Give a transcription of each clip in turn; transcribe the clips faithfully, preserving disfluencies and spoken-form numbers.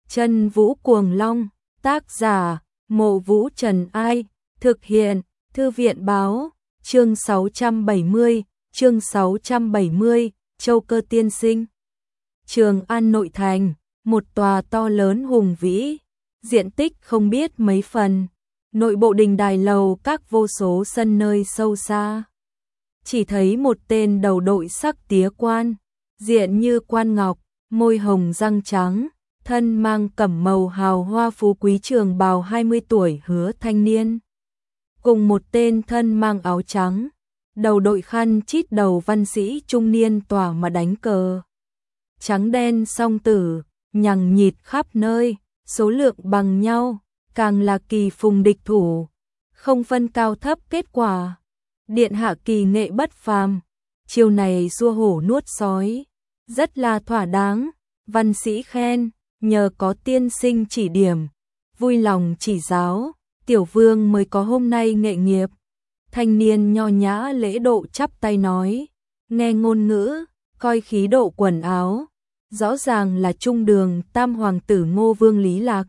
Chân Vũ Cuồng Long, tác giả, Mộ Vũ Trần Ai, thực hiện, Thư viện báo, chương sáu trăm bảy mươi, chương sáu trăm bảy mươi, Châu Cơ tiên sinh. Trường An nội thành, một tòa to lớn hùng vĩ, diện tích không biết mấy phần, nội bộ đình đài lầu các vô số sân nơi sâu xa. Chỉ thấy một tên đầu đội sắc tía quan, diện như quan ngọc, môi hồng răng trắng, thân mang cẩm màu hào hoa phú quý trường bào hai mươi tuổi hứa thanh niên. Cùng một tên thân mang áo trắng, đầu đội khăn chít đầu văn sĩ trung niên tỏa mà đánh cờ. Trắng đen song tử, nhằng nhịt khắp nơi, số lượng bằng nhau, càng là kỳ phùng địch thủ, không phân cao thấp kết quả. Điện hạ kỳ nghệ bất phàm, chiều này xua hổ nuốt sói, rất là thỏa đáng, văn sĩ khen, nhờ có tiên sinh chỉ điểm, vui lòng chỉ giáo, tiểu vương mới có hôm nay nghệ nghiệp. Thanh niên nho nhã lễ độ chắp tay nói, nghe ngôn ngữ, coi khí độ quần áo, rõ ràng là trung đường tam hoàng tử Ngô Vương Lý Lạc.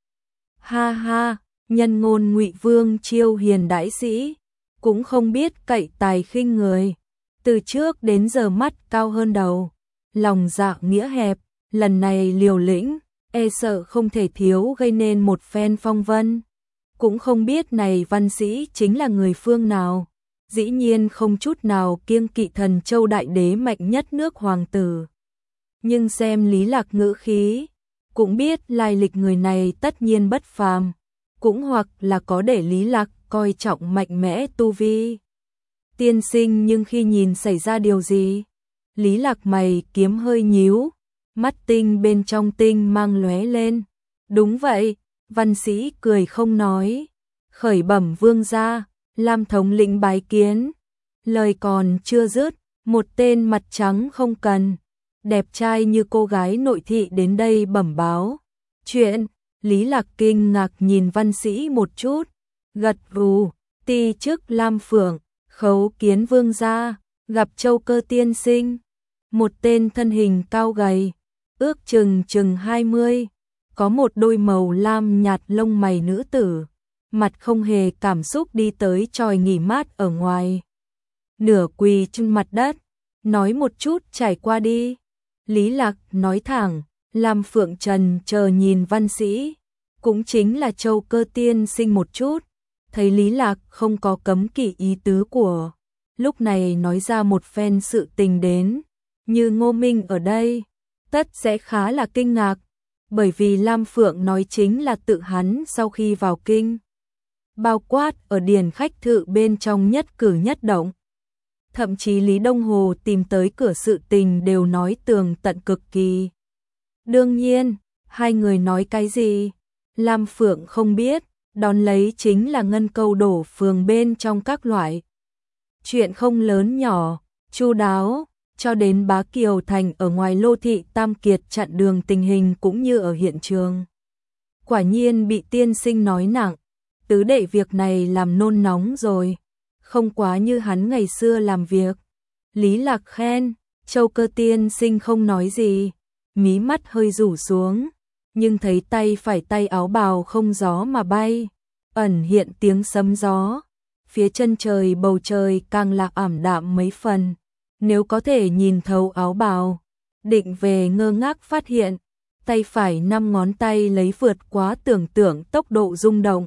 Ha ha, nhân ngôn Ngụy Vương chiêu hiền đãi sĩ, cũng không biết cậy tài khinh người, từ trước đến giờ mắt cao hơn đầu, lòng dạ nghĩa hẹp, lần này liều lĩnh, e sợ không thể thiếu gây nên một phen phong vân. Cũng không biết này văn sĩ chính là người phương nào, dĩ nhiên không chút nào kiêng kỵ thần châu đại đế mạnh nhất nước hoàng tử. Nhưng xem Lý Lạc ngữ khí, cũng biết lai lịch người này tất nhiên bất phàm, cũng hoặc là có để Lý Lạc coi trọng mạnh mẽ tu vi. Tiên sinh nhưng khi nhìn xảy ra điều gì? Lý Lạc mày kiếm hơi nhíu, mắt tinh bên trong tinh mang lóe lên. Đúng vậy, văn sĩ cười không nói. Khởi bẩm vương gia, Lam thống lĩnh bái kiến. Lời còn chưa dứt, một tên mặt trắng không cần, đẹp trai như cô gái nội thị đến đây bẩm báo. Chuyện, Lý Lạc kinh ngạc nhìn văn sĩ một chút, gật gù, ti chức Lam Phượng, khấu kiến vương gia, gặp Châu Cơ tiên sinh. Một tên thân hình cao gầy, ước chừng chừng hai mươi, có một đôi màu lam nhạt lông mày nữ tử, mặt không hề cảm xúc đi tới chòi nghỉ mát ở ngoài. Nửa quỳ trên mặt đất, nói một chút trải qua đi. Lý Lạc nói thẳng, Lam Phượng Trần chờ nhìn văn sĩ, cũng chính là Châu Cơ tiên sinh một chút, thấy Lý Lạc không có cấm kỵ ý tứ của, lúc này nói ra một phen sự tình đến, như Ngô Minh ở đây, tất sẽ khá là kinh ngạc, bởi vì Lam Phượng nói chính là tự hắn sau khi vào kinh, bao quát ở điền khách thự bên trong nhất cử nhất động. Thậm chí Lý Đông Hồ tìm tới cửa sự tình đều nói tường tận cực kỳ. Đương nhiên, hai người nói cái gì? Lam Phượng không biết, đón lấy chính là ngân câu đổ phường bên trong các loại. Chuyện không lớn nhỏ, chu đáo, cho đến Bá Kiều Thành ở ngoài Lô Thị Tam Kiệt chặn đường tình hình cũng như ở hiện trường. Quả nhiên bị tiên sinh nói nặng, tứ đệ việc này làm nôn nóng rồi, không quá như hắn ngày xưa làm việc. Lý Lạc khen, Châu Cơ tiên sinh không nói gì, mí mắt hơi rủ xuống, nhưng thấy tay phải tay áo bào không gió mà bay, ẩn hiện tiếng sấm gió, phía chân trời bầu trời càng là ảm đạm mấy phần. Nếu có thể nhìn thấu áo bào, định về ngơ ngác phát hiện, tay phải năm ngón tay lấy vượt quá tưởng tượng tốc độ rung động.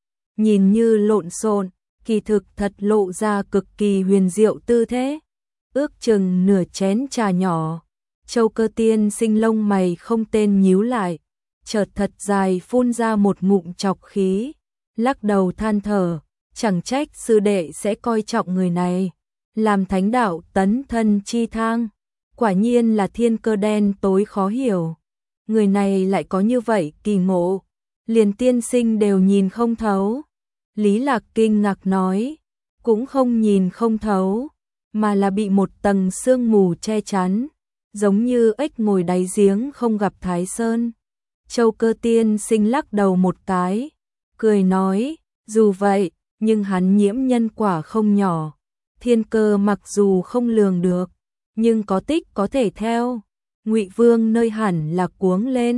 Nhìn như lộn xộn, kỳ thực thật lộ ra cực kỳ huyền diệu tư thế. Ước chừng nửa chén trà nhỏ, Châu Cơ tiên sinh lông mày không tên nhíu lại, chợt thật dài phun ra một ngụm chọc khí, lắc đầu than thở, chẳng trách sư đệ sẽ coi trọng người này. Làm thánh đạo tấn thân chi thang, quả nhiên là thiên cơ đen tối khó hiểu. Người này lại có như vậy kỳ ngộ, liền tiên sinh đều nhìn không thấu. Lý Lạc kinh ngạc nói, cũng không nhìn không thấu, mà là bị một tầng sương mù che chắn, giống như ếch ngồi đáy giếng không gặp Thái Sơn. Châu Cơ tiên sinh lắc đầu một cái, cười nói, dù vậy, nhưng hắn nhiễm nhân quả không nhỏ. Thiên cơ mặc dù không lường được, nhưng có tích có thể theo. Ngụy Vương nơi hẳn là cuống lên,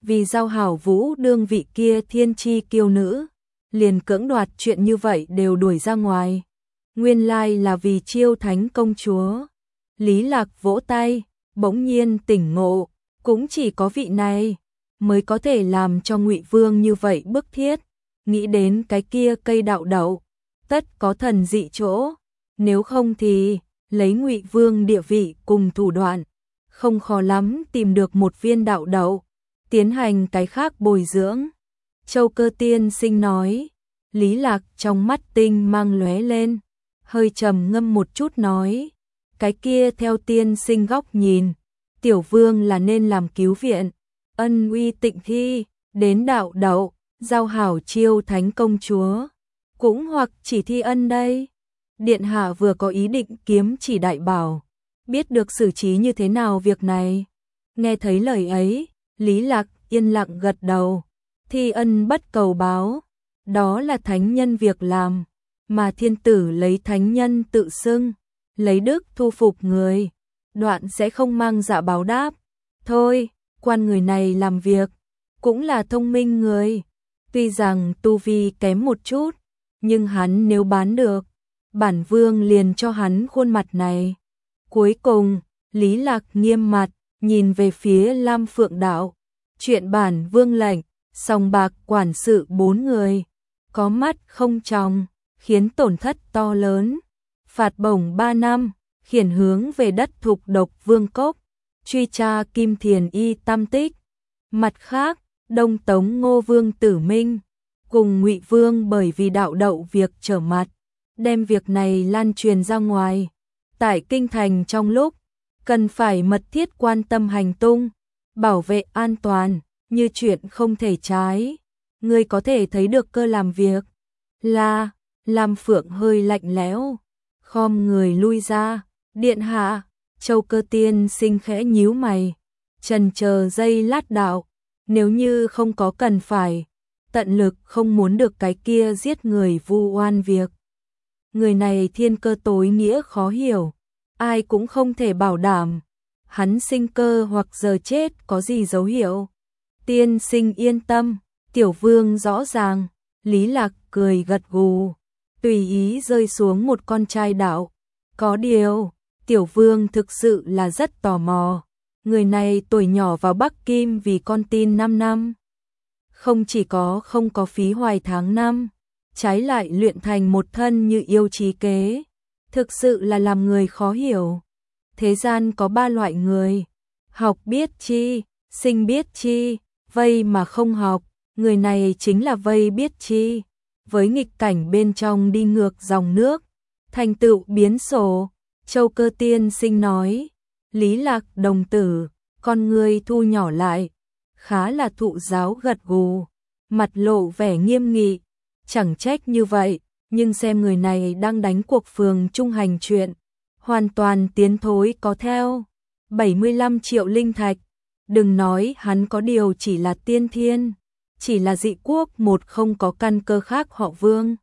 vì Giao Hảo Vũ đương vị kia thiên chi kiêu nữ, liền cưỡng đoạt chuyện như vậy đều đuổi ra ngoài. Nguyên lai là vì Chiêu Thánh công chúa. Lý Lạc vỗ tay, bỗng nhiên tỉnh ngộ, cũng chỉ có vị này mới có thể làm cho Ngụy Vương như vậy bức thiết. Nghĩ đến cái kia cây đạo đậu, tất có thần dị chỗ, nếu không thì lấy Ngụy Vương địa vị cùng thủ đoạn, không khó lắm tìm được một viên đạo đậu, tiến hành cái khác bồi dưỡng. Châu Cơ tiên sinh nói. Lý Lạc trong mắt tinh mang lóe lên, hơi trầm ngâm một chút nói, cái kia theo tiên sinh góc nhìn, tiểu vương là nên làm cứu viện, ân uy tịnh thi, đến đạo đậu, giao hảo Chiêu Thánh công chúa, cũng hoặc chỉ thi ân đây. Điện hạ vừa có ý định kiếm chỉ đại bảo, biết được xử trí như thế nào việc này. Nghe thấy lời ấy, Lý Lạc yên lặng gật đầu, thi ân bất cầu báo, đó là thánh nhân việc làm, mà thiên tử lấy thánh nhân tự xưng, lấy đức thu phục người, đoạn sẽ không mang dạ báo đáp. Thôi, quan người này làm việc, cũng là thông minh người, tuy rằng tu vi kém một chút, nhưng hắn nếu bán được, bản vương liền cho hắn khuôn mặt này. Cuối cùng, Lý Lạc nghiêm mặt, nhìn về phía Lam Phượng Đạo, chuyện bản vương lệnh, sòng bạc quản sự bốn người, có mắt không tròng, khiến tổn thất to lớn, phạt bổng ba năm, khiển hướng về đất Thục Độc Vương Cốc, truy tra Kim Thiền Y tam tích. Mặt khác, Đông Tống Ngô Vương Tử Minh cùng Ngụy Vương bởi vì đạo đậu việc trở mặt, đem việc này lan truyền ra ngoài. Tại kinh thành trong lúc cần phải mật thiết quan tâm hành tung, bảo vệ an toàn, như chuyện không thể trái. Ngươi có thể thấy được cơ làm việc. Là, Lam Phượng hơi lạnh lẽo, khom người lui ra. Điện hạ, Châu Cơ tiên sinh khẽ nhíu mày, chần chờ giây lát đạo, nếu như không có cần phải, tận lực không muốn được cái kia giết người vu oan việc. Người này thiên cơ tối nghĩa khó hiểu, ai cũng không thể bảo đảm, hắn sinh cơ hoặc giờ chết có gì dấu hiệu. Tiên sinh yên tâm, tiểu vương rõ ràng. Lý Lạc cười gật gù, tùy ý rơi xuống một con trai đạo. Có điều, tiểu vương thực sự là rất tò mò, người này tuổi nhỏ vào Bắc Kim vì con tin năm năm. Không chỉ có không có phí hoài tháng năm, trái lại luyện thành một thân như yêu trí kế, thực sự là làm người khó hiểu. Thế gian có ba loại người, học biết chi, sinh biết chi, vây mà không học, người này chính là vây biết chi, với nghịch cảnh bên trong đi ngược dòng nước, thành tựu biến số. Châu Cơ tiên sinh nói. Lý Lạc đồng tử, con người thu nhỏ lại, khá là thụ giáo gật gù, mặt lộ vẻ nghiêm nghị. Chẳng trách như vậy, nhưng xem người này đang đánh cuộc phường trung hành chuyện, hoàn toàn tiến thối có theo. bảy mươi lăm triệu linh thạch, đừng nói hắn có điều chỉ là tiên thiên, chỉ là dị quốc một không có căn cơ khác họ Vương.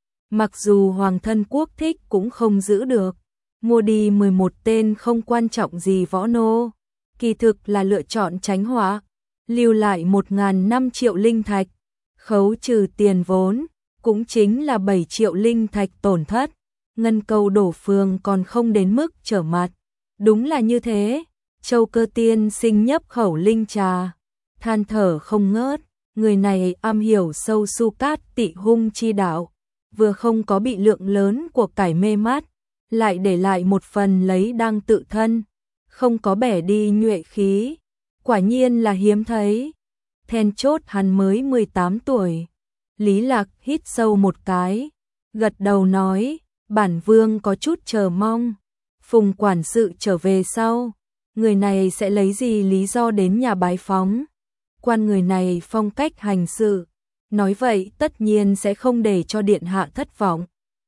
Mặc dù hoàng thân quốc thích cũng không giữ được, mua đi mười một tên không quan trọng gì võ nô, kỳ thực là lựa chọn tránh họa, lưu lại một nghìn năm triệu linh thạch, khấu trừ tiền vốn, cũng chính là bảy triệu linh thạch tổn thất, ngân cầu đổ phường còn không đến mức trở mặt. Đúng là như thế. Châu Cơ tiên sinh nhấp khẩu linh trà, than thở không ngớt, người này am hiểu sâu su cát tị hung chi đạo, vừa không có bị lượng lớn của cải mê mát, lại để lại một phần lấy đang tự thân, không có bẻ đi nhuệ khí, quả nhiên là hiếm thấy. Then chốt hắn mới mười tám tuổi. Lý Lạc hít sâu một cái, gật đầu nói, bản vương có chút chờ mong, Phùng quản sự trở về sau, người này sẽ lấy gì lý do đến nhà bái phóng. Quan người này phong cách hành sự, nói vậy tất nhiên sẽ không để cho điện hạ thất vọng.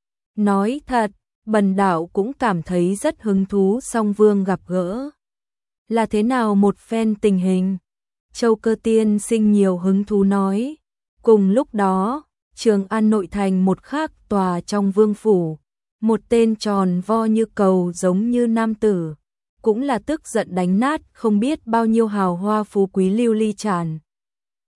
Nói thật, bần đạo cũng cảm thấy rất hứng thú song vương gặp gỡ. Là thế nào một phen tình hình? Châu Cơ tiên sinh nhiều hứng thú nói. Cùng lúc đó, Trường An nội thành một khác tòa trong vương phủ, một tên tròn vo như cầu giống như nam tử, cũng là tức giận đánh nát không biết bao nhiêu hào hoa phú quý lưu ly tràn.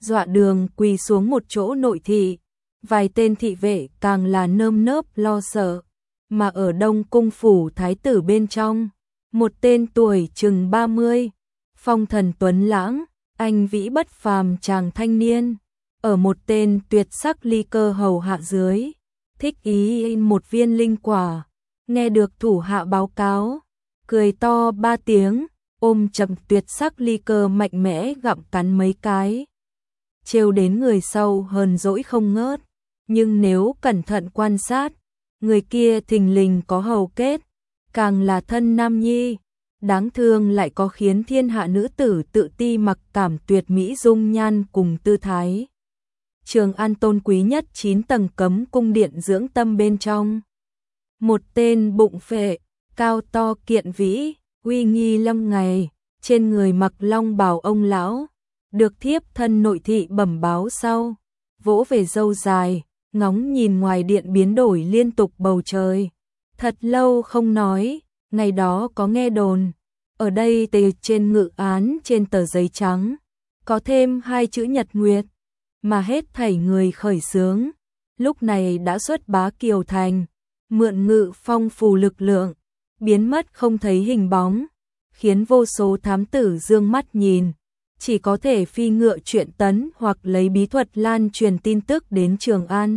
dọa đường quỳ xuống một chỗ nội thị, vài tên thị vệ càng là nơm nớp lo sợ, mà ở Đông cung phủ thái tử bên trong, một tên tuổi chừng ba mươi, phong thần tuấn lãng, anh vĩ bất phàm chàng thanh niên, ở một tên tuyệt sắc ly cơ hầu hạ dưới, thích ý một viên linh quả, nghe được thủ hạ báo cáo, cười to ba tiếng, ôm chầm tuyệt sắc ly cơ mạnh mẽ gặm cắn mấy cái, trêu đến người sau hờn dỗi không ngớt, nhưng nếu cẩn thận quan sát, người kia thình lình có hầu kết, càng là thân nam nhi, đáng thương lại có khiến thiên hạ nữ tử tự ti mặc cảm tuyệt mỹ dung nhan cùng tư thái. Trường An tôn quý nhất chín tầng cấm cung điện dưỡng tâm bên trong. Một tên bụng phệ, cao to kiện vĩ, uy nghi lâm ngày, trên người mặc long bào ông lão, được thiếp thân nội thị bẩm báo sau, vỗ về râu dài, ngóng nhìn ngoài điện biến đổi liên tục bầu trời. Thật lâu không nói, ngày đó có nghe đồn, ở đây từ trên ngự án trên tờ giấy trắng, có thêm hai chữ nhật nguyệt, mà hết thảy người khởi xướng, lúc này đã xuất bá kiều thành, mượn ngự phong phù lực lượng, biến mất không thấy hình bóng, khiến vô số thám tử dương mắt nhìn, chỉ có thể phi ngựa chuyện tấn hoặc lấy bí thuật lan truyền tin tức đến Trường An.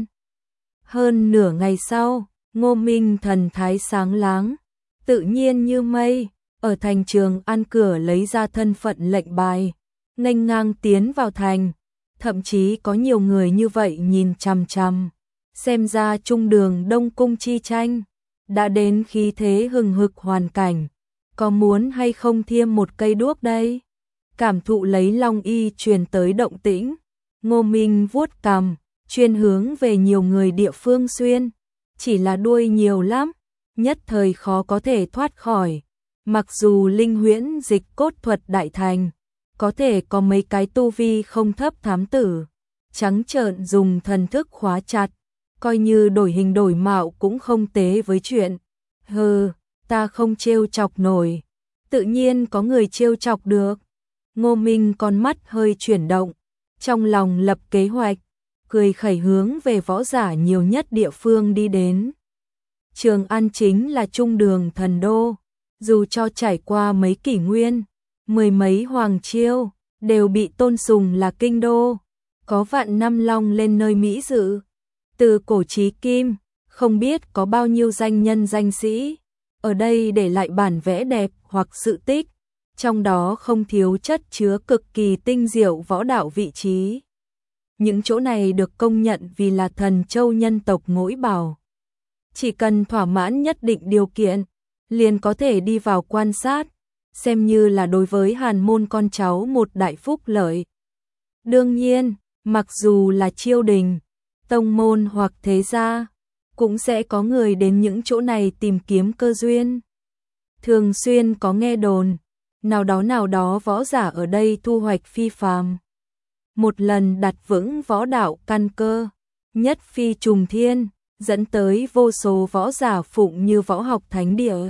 Hơn nửa ngày sau, Ngô Minh thần thái sáng láng, tự nhiên như mây, ở thành Trường An cửa lấy ra thân phận lệnh bài, nghênh ngang tiến vào thành, thậm chí có nhiều người như vậy nhìn chằm chằm, xem ra trung đường Đông cung chi tranh đã đến khí thế hừng hực hoàn cảnh, có muốn hay không thiêm một cây đuốc đây? Cảm thụ lấy long y truyền tới động tĩnh, Ngô Minh vuốt cằm, chuyên hướng về nhiều người địa phương xuyên, chỉ là đuôi nhiều lắm, nhất thời khó có thể thoát khỏi. Mặc dù linh huyễn dịch cốt thuật đại thành, có thể có mấy cái tu vi không thấp thám tử, trắng trợn dùng thần thức khóa chặt, coi như đổi hình đổi mạo cũng không tế với chuyện. Hừ, ta không trêu chọc nổi, tự nhiên có người trêu chọc được. Ngô Minh con mắt hơi chuyển động, trong lòng lập kế hoạch, cười khẩy hướng về võ giả nhiều nhất địa phương đi đến. Trường An chính là trung đường thần đô, dù cho trải qua mấy kỷ nguyên, mười mấy hoàng triều, đều bị tôn sùng là kinh đô, có vạn năm long lên nơi mỹ dự. Từ cổ chí kim, không biết có bao nhiêu danh nhân danh sĩ, ở đây để lại bản vẽ đẹp hoặc sự tích, trong đó không thiếu chất chứa cực kỳ tinh diệu võ đạo vị trí. Những chỗ này được công nhận vì là thần châu nhân tộc ngỗi bảo. Chỉ cần thỏa mãn nhất định điều kiện, liền có thể đi vào quan sát, xem như là đối với hàn môn con cháu một đại phúc lợi. Đương nhiên, mặc dù là triều đình, tông môn hoặc thế gia, cũng sẽ có người đến những chỗ này tìm kiếm cơ duyên. Thường xuyên có nghe đồn, nào đó nào đó võ giả ở đây thu hoạch phi phàm. Một lần đặt vững võ đạo căn cơ, nhất phi trùng thiên, dẫn tới vô số võ giả phụng như võ học thánh địa.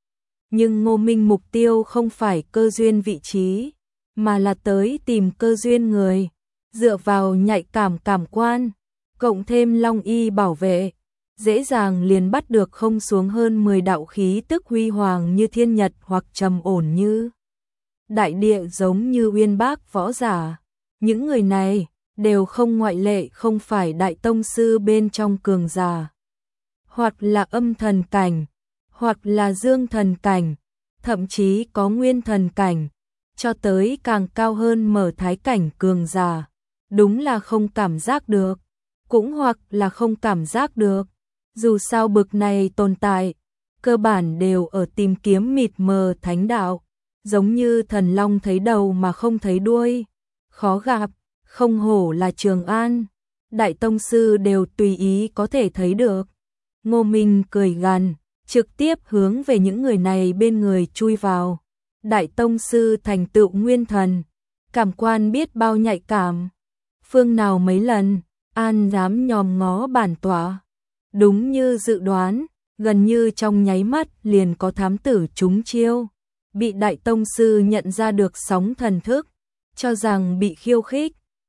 Nhưng Ngô Minh mục tiêu không phải cơ duyên vị trí, mà là tới tìm cơ duyên người, dựa vào nhạy cảm cảm quan, cộng thêm long y bảo vệ, dễ dàng liền bắt được không xuống hơn mười đạo khí tức huy hoàng như thiên nhật hoặc trầm ổn như đại địa giống như uyên bác võ giả. Những người này đều không ngoại lệ không phải đại tông sư bên trong cường giả, hoặc là âm thần cảnh, hoặc là dương thần cảnh, thậm chí có nguyên thần cảnh, cho tới càng cao hơn mở thái cảnh cường giả. Đúng là không cảm giác được, cũng hoặc là không cảm giác được. Dù sao bực này tồn tại, cơ bản đều ở tìm kiếm mịt mờ thánh đạo, giống như thần long thấy đầu mà không thấy đuôi, khó gặp, không hổ là Trường An, đại tông sư đều tùy ý có thể thấy được. Ngô Minh cười gằn, trực tiếp hướng về những người này bên người chui vào. Đại tông sư thành tựu nguyên thần, cảm quan biết bao nhạy cảm. Phương nào mấy lần, an dám nhòm ngó bản tọa. Đúng như dự đoán, gần như trong nháy mắt liền có thám tử trúng chiêu, bị đại tông sư nhận ra được sóng thần thức, cho rằng bị khiêu khích,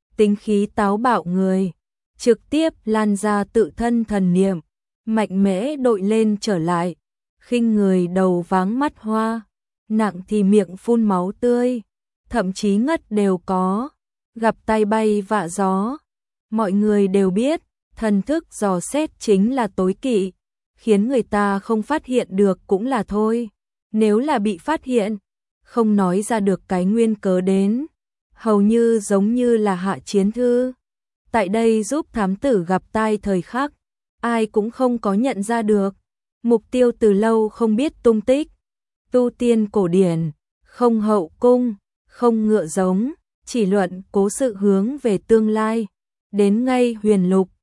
tính khí táo bạo người, trực tiếp lan ra tự thân thần niệm, mạnh mẽ đội lên trở lại, khinh người đầu váng mắt hoa, nặng thì miệng phun máu tươi, thậm chí ngất đều có, gặp tai bay vạ gió. Mọi người đều biết, thần thức dò xét chính là tối kỵ, khiến người ta không phát hiện được cũng là thôi. Nếu là bị phát hiện, không nói ra được cái nguyên cớ đến, hầu như giống như là hạ chiến thư. Tại đây giúp thám tử gặp tai thời khắc, ai cũng không có nhận ra được. Mục tiêu từ lâu không biết tung tích. Tu tiên cổ điển, không hậu cung, không ngựa giống, chỉ luận cố sự hướng về tương lai. Đến ngay huyền lục,